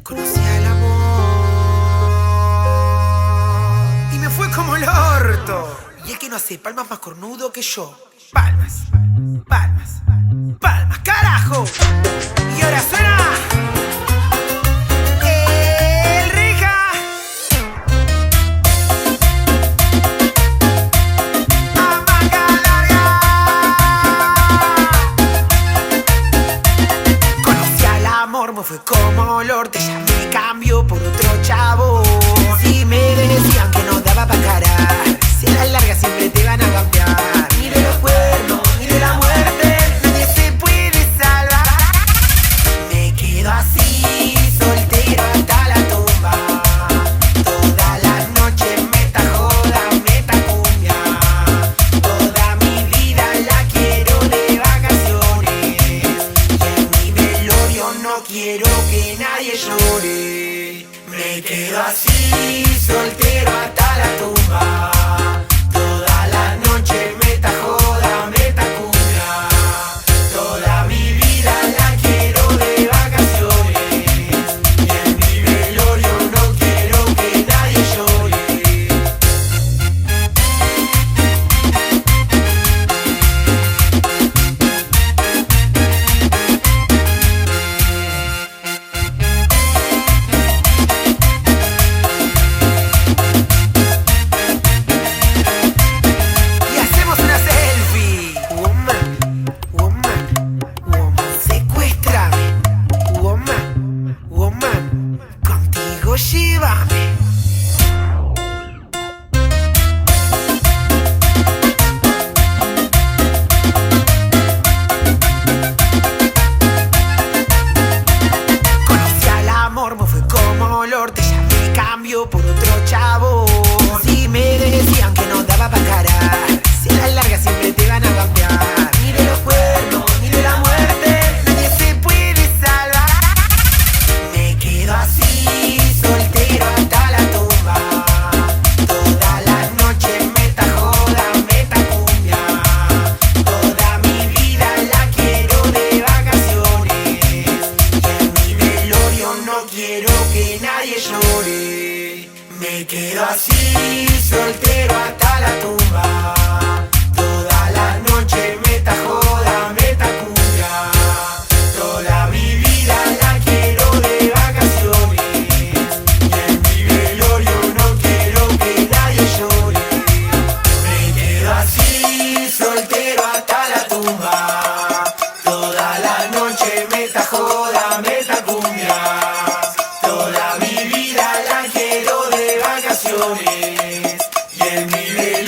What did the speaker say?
Conocí al amor y me fue como el orto. Y es que no hace palmas más cornudo que yo. Palmas, palmas, palmas, carajo. Y ahora suena el Rija. A manga larga. Conocí al amor, me fue como olor. Te llamé, cambio por otro chavo. Si me decían que no daba pa' cara, si a la larga siempre te van a cambiar. Ni de los cuernos, ni de la muerte, nadie se puede salvar. Me quedo así, soltero hasta la tumba. Todas las noches meta joda, meta cumbia. Toda mi vida la quiero de vacaciones. Y en mi velorio no quiero que nadie llore. Me quedo así, soltero hasta la tumba. Toda la noche meta joda, meta cumbia. Toda mi vida la quiero de vacaciones. Y en mi velorio no quiero que nadie llore. Y hacemos una selfie. Woman, woman, woman, secuéstrame. Woman, woman, contigo llévame. Conocí al amor, me fue como olor. Te llamé, cambio por otro chavo. Si me decían que no daba pa' cara, si a la larga siempre te van a cambiar. Ni de los cuernos, ni de la muerte, nadie se puede salvar. Me quedo así, soltero hasta la tumba. Todas las noches meta joda, meta cumbia. Toda mi vida la quiero de vacaciones. Y en mi velorio no quiero que nadie llore. Me quedo así, soltero hasta la tumba. Toda la noche meta joda, meta cumbia. Toda mi vida la quiero de vacaciones. Y en mi velorio no quiero que nadie llore. Me quedo así, soltero hasta la tumba. Toda la noche meta joda, meta cumbia. Toda mi vida la quiero de vacaciones. Y en mi velorio